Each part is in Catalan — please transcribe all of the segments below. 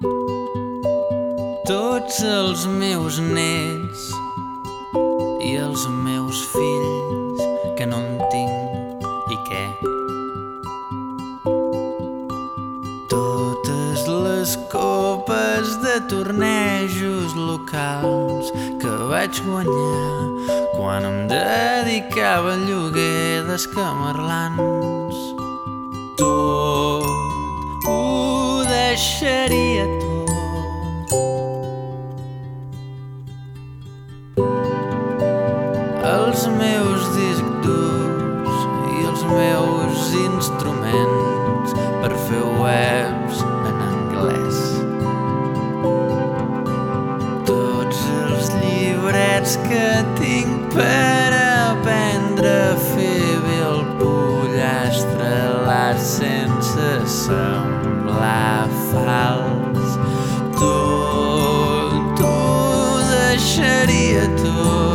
Tots els meus nets i els meus fills, que no en tinc i què. Totes les copes de tornejos locals que vaig guanyar quan em dedicava al lloguer d'escamarlans. Tot ho deixaria tot. Els meus discs durs i els meus instruments per fer webs en anglès. Tots els llibrets que tinc per aprendre a fer bé el pollastre alat sense semblar fals. Tot ho deixaria tot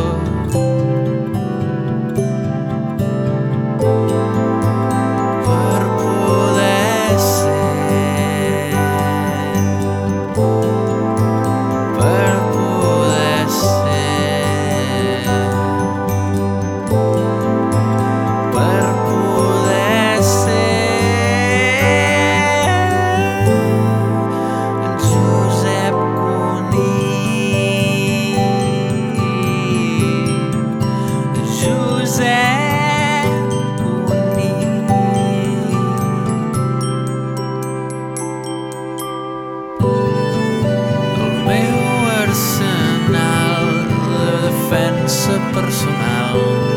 personal